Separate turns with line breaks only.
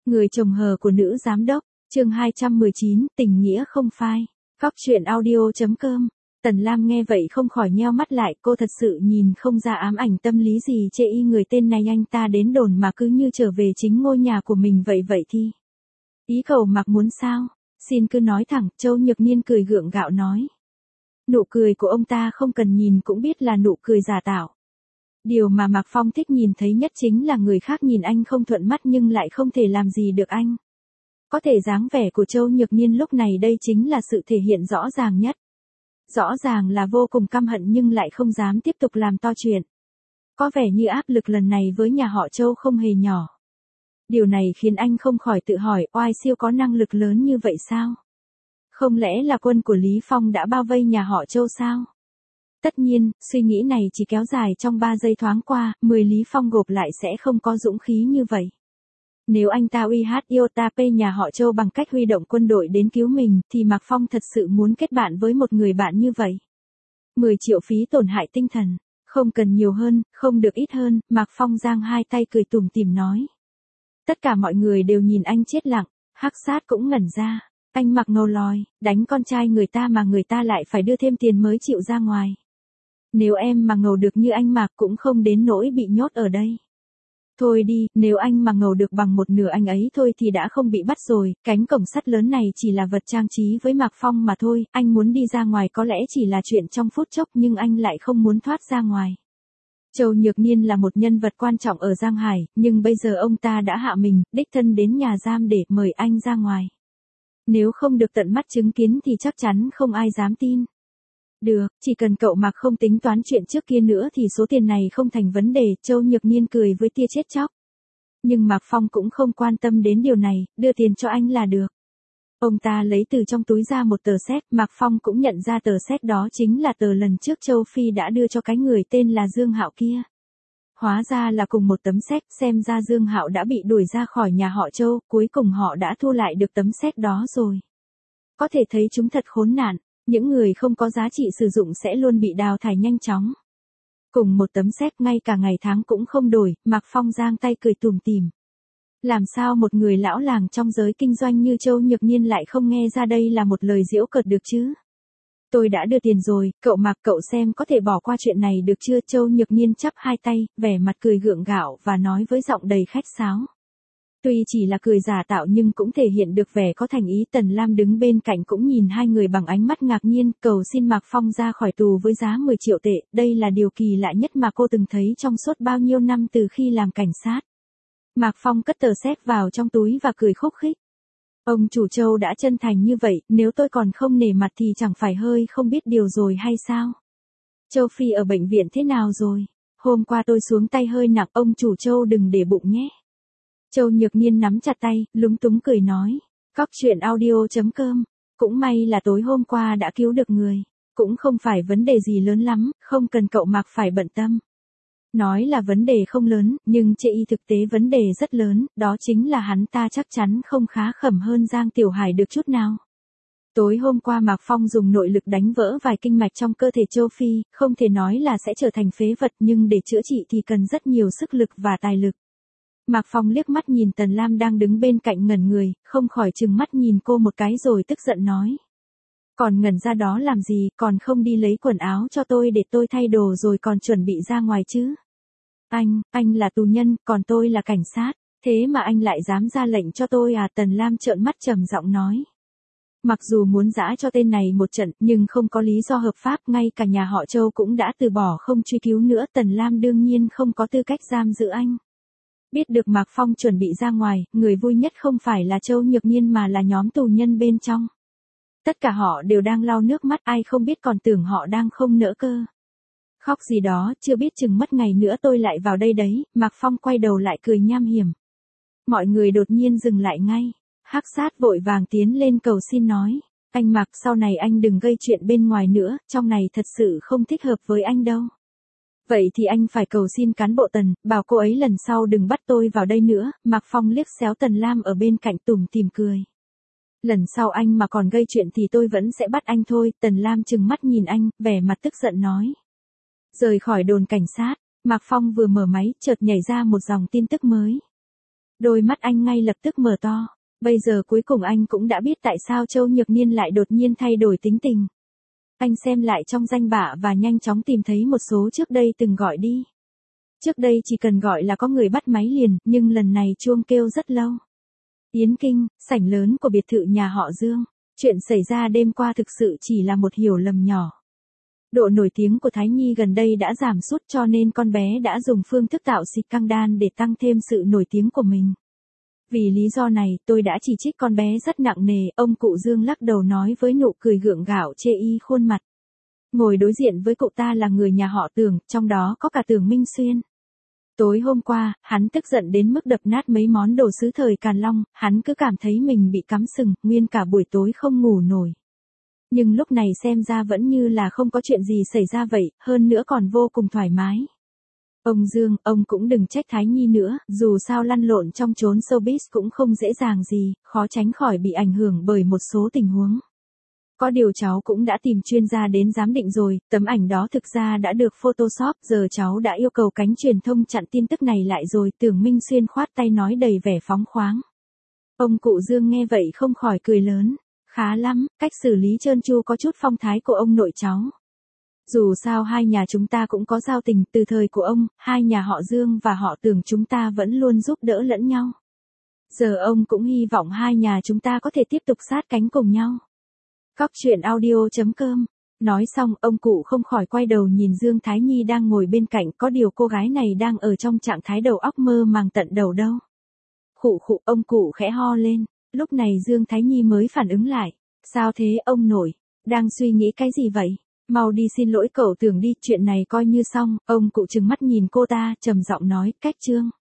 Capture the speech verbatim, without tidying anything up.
Người chồng hờ của nữ giám đốc, chương hai trăm mười chín, tình nghĩa không phai. Góc truyện audio.com. Tần Lam nghe vậy không khỏi nheo mắt lại, cô thật sự nhìn không ra ám ảnh tâm lý gì chê y người tên này anh ta đến đồn mà cứ như trở về chính ngôi nhà của mình vậy vậy thì. Ý cậu Mạc muốn sao? Xin cứ nói thẳng, Châu Nhược Niên cười gượng gạo nói. Nụ cười của ông ta không cần nhìn cũng biết là nụ cười giả tạo. Điều mà Mạc Phong thích nhìn thấy nhất chính là người khác nhìn anh không thuận mắt nhưng lại không thể làm gì được anh. Có thể dáng vẻ của Châu Nhược Niên lúc này đây chính là sự thể hiện rõ ràng nhất. Rõ ràng là vô cùng căm hận nhưng lại không dám tiếp tục làm to chuyện. Có vẻ như áp lực lần này với nhà họ Châu không hề nhỏ. Điều này khiến anh không khỏi tự hỏi oai siêu có năng lực lớn như vậy sao? Không lẽ là quân của Lý Phong đã bao vây nhà họ Châu sao? Tất nhiên, suy nghĩ này chỉ kéo dài trong ba giây thoáng qua, mười Lý Phong gộp lại sẽ không có dũng khí như vậy. Nếu anh ta uy hát Iotap nhà họ Châu bằng cách huy động quân đội đến cứu mình, thì Mạc Phong thật sự muốn kết bạn với một người bạn như vậy. mười triệu phí tổn hại tinh thần, không cần nhiều hơn, không được ít hơn, Mạc Phong giang hai tay cười tủm tỉm nói. Tất cả mọi người đều nhìn anh chết lặng, Hắc Sát cũng ngẩn ra. Anh Mạc ngầu lòi, đánh con trai người ta mà người ta lại phải đưa thêm tiền mới chịu ra ngoài. Nếu em mà ngầu được như anh Mạc cũng không đến nỗi bị nhốt ở đây. Thôi đi, nếu anh mà ngầu được bằng một nửa anh ấy thôi thì đã không bị bắt rồi, cánh cổng sắt lớn này chỉ là vật trang trí với Mạc Phong mà thôi, anh muốn đi ra ngoài có lẽ chỉ là chuyện trong phút chốc nhưng anh lại không muốn thoát ra ngoài. Châu Nhược Niên là một nhân vật quan trọng ở Giang Hải, nhưng bây giờ ông ta đã hạ mình, đích thân đến nhà giam để mời anh ra ngoài. Nếu không được tận mắt chứng kiến thì chắc chắn không ai dám tin. Được, chỉ cần cậu Mạc không tính toán chuyện trước kia nữa thì số tiền này không thành vấn đề, Châu Nhược Niên cười với tia chết chóc. Nhưng Mạc Phong cũng không quan tâm đến điều này, đưa tiền cho anh là được. Ông ta lấy từ trong túi ra một tờ séc, Mạc Phong cũng nhận ra tờ séc đó chính là tờ lần trước Châu Phi đã đưa cho cái người tên là Dương Hạo kia. Hóa ra là cùng một tấm séc, xem ra Dương Hạo đã bị đuổi ra khỏi nhà họ Châu, cuối cùng họ đã thu lại được tấm séc đó rồi. Có thể thấy chúng thật khốn nạn, những người không có giá trị sử dụng sẽ luôn bị đào thải nhanh chóng. Cùng một tấm séc ngay cả ngày tháng cũng không đổi, Mạc Phong giang tay cười tủm tỉm. Làm sao một người lão làng trong giới kinh doanh như Châu Nhược Niên lại không nghe ra đây là một lời giễu cợt được chứ? Tôi đã đưa tiền rồi, cậu Mạc cậu xem có thể bỏ qua chuyện này được chưa? Châu Nhược Niên chắp hai tay, vẻ mặt cười gượng gạo và nói với giọng đầy khách sáo. Tuy chỉ là cười giả tạo nhưng cũng thể hiện được vẻ có thành ý. Tần Lam đứng bên cạnh cũng nhìn hai người bằng ánh mắt ngạc nhiên, cầu xin Mạc Phong ra khỏi tù với giá mười triệu tệ, đây là điều kỳ lạ nhất mà cô từng thấy trong suốt bao nhiêu năm từ khi làm cảnh sát. Mạc Phong cất tờ séc vào trong túi và cười khúc khích. Ông chủ Châu đã chân thành như vậy, nếu tôi còn không nể mặt thì chẳng phải hơi không biết điều rồi hay sao? Châu Phi ở bệnh viện thế nào rồi? Hôm qua tôi xuống tay hơi nặng, ông chủ Châu đừng để bụng nhé. Châu Nhược Niên nắm chặt tay, lúng túng cười nói. Góc truyện audio.com. Cũng may là tối hôm qua đã cứu được người. Cũng không phải vấn đề gì lớn lắm, không cần cậu Mạc phải bận tâm. Nói là vấn đề không lớn, nhưng chê y thực tế vấn đề rất lớn, đó chính là hắn ta chắc chắn không khá khẩm hơn Giang Tiểu Hải được chút nào. Tối hôm qua Mạc Phong dùng nội lực đánh vỡ vài kinh mạch trong cơ thể Châu Phi, không thể nói là sẽ trở thành phế vật nhưng để chữa trị thì cần rất nhiều sức lực và tài lực. Mạc Phong liếc mắt nhìn Tần Lam đang đứng bên cạnh ngẩn người, không khỏi trừng mắt nhìn cô một cái rồi tức giận nói. Còn ngẩn ra đó làm gì, còn không đi lấy quần áo cho tôi để tôi thay đồ rồi còn chuẩn bị ra ngoài chứ. Anh, anh là tù nhân, còn tôi là cảnh sát, thế mà anh lại dám ra lệnh cho tôi à? Tần Lam trợn mắt trầm giọng nói. Mặc dù muốn giã cho tên này một trận, nhưng không có lý do hợp pháp, ngay cả nhà họ Châu cũng đã từ bỏ không truy cứu nữa, Tần Lam đương nhiên không có tư cách giam giữ anh. Biết được Mạc Phong chuẩn bị ra ngoài, người vui nhất không phải là Châu Nhược Niên mà là nhóm tù nhân bên trong. Tất cả họ đều đang lau nước mắt, ai không biết còn tưởng họ đang không nỡ cơ. Khóc gì đó, chưa biết chừng mất ngày nữa tôi lại vào đây đấy. Mạc Phong quay đầu lại cười nham hiểm. Mọi người đột nhiên dừng lại ngay. Hắc Sát vội vàng tiến lên cầu xin nói. Anh Mạc, sau này anh đừng gây chuyện bên ngoài nữa, trong này thật sự không thích hợp với anh đâu. Vậy thì anh phải cầu xin cán bộ Tần, bảo cô ấy lần sau đừng bắt tôi vào đây nữa. Mạc Phong liếc xéo Tần Lam ở bên cạnh tủm tỉm cười. Lần sau anh mà còn gây chuyện thì tôi vẫn sẽ bắt anh thôi. Tần Lam trừng mắt nhìn anh, vẻ mặt tức giận nói. Rời khỏi đồn cảnh sát, Mạc Phong vừa mở máy, chợt nhảy ra một dòng tin tức mới. Đôi mắt anh ngay lập tức mở to. Bây giờ cuối cùng anh cũng đã biết tại sao Châu Nhược Niên lại đột nhiên thay đổi tính tình. Anh xem lại trong danh bạ và nhanh chóng tìm thấy một số trước đây từng gọi đi. Trước đây chỉ cần gọi là có người bắt máy liền, nhưng lần này chuông kêu rất lâu. Yến Kinh, sảnh lớn của biệt thự nhà họ Dương. Chuyện xảy ra đêm qua thực sự chỉ là một hiểu lầm nhỏ. Độ nổi tiếng của Thái Nhi gần đây đã giảm sút cho nên con bé đã dùng phương thức tạo xịt căng đan để tăng thêm sự nổi tiếng của mình. Vì lý do này tôi đã chỉ trích con bé rất nặng nề, ông cụ Dương lắc đầu nói với nụ cười gượng gạo chê y khuôn mặt. Ngồi đối diện với cậu ta là người nhà họ Tưởng, trong đó có cả Tưởng Minh Xuyên. Tối hôm qua, hắn tức giận đến mức đập nát mấy món đồ sứ thời Càn Long, hắn cứ cảm thấy mình bị cắm sừng, nguyên cả buổi tối không ngủ nổi. Nhưng lúc này xem ra vẫn như là không có chuyện gì xảy ra vậy, hơn nữa còn vô cùng thoải mái. Ông Dương, ông cũng đừng trách Thái Nhi nữa, dù sao lăn lộn trong chốn showbiz cũng không dễ dàng gì, khó tránh khỏi bị ảnh hưởng bởi một số tình huống. Có điều cháu cũng đã tìm chuyên gia đến giám định rồi, tấm ảnh đó thực ra đã được Photoshop, giờ cháu đã yêu cầu cánh truyền thông chặn tin tức này lại rồi, Tưởng Minh Xuyên khoát tay nói đầy vẻ phóng khoáng. Ông cụ Dương nghe vậy không khỏi cười lớn, khá lắm, cách xử lý trơn tru có chút phong thái của ông nội cháu. Dù sao hai nhà chúng ta cũng có giao tình, từ thời của ông, hai nhà họ Dương và họ Tưởng chúng ta vẫn luôn giúp đỡ lẫn nhau. Giờ ông cũng hy vọng hai nhà chúng ta có thể tiếp tục sát cánh cùng nhau. Cóc truyện audio chấm com. Nói xong, ông cụ không khỏi quay đầu nhìn Dương Thái Nhi đang ngồi bên cạnh, có điều cô gái này đang ở trong trạng thái đầu óc mơ màng tận đầu đâu. Khụ khụ, ông cụ khẽ ho lên, lúc này Dương Thái Nhi mới phản ứng lại. Sao thế ông nội, đang suy nghĩ cái gì vậy? Mau đi xin lỗi cậu Tưởng đi, chuyện này coi như xong, ông cụ trừng mắt nhìn cô ta, trầm giọng nói, cách Trương.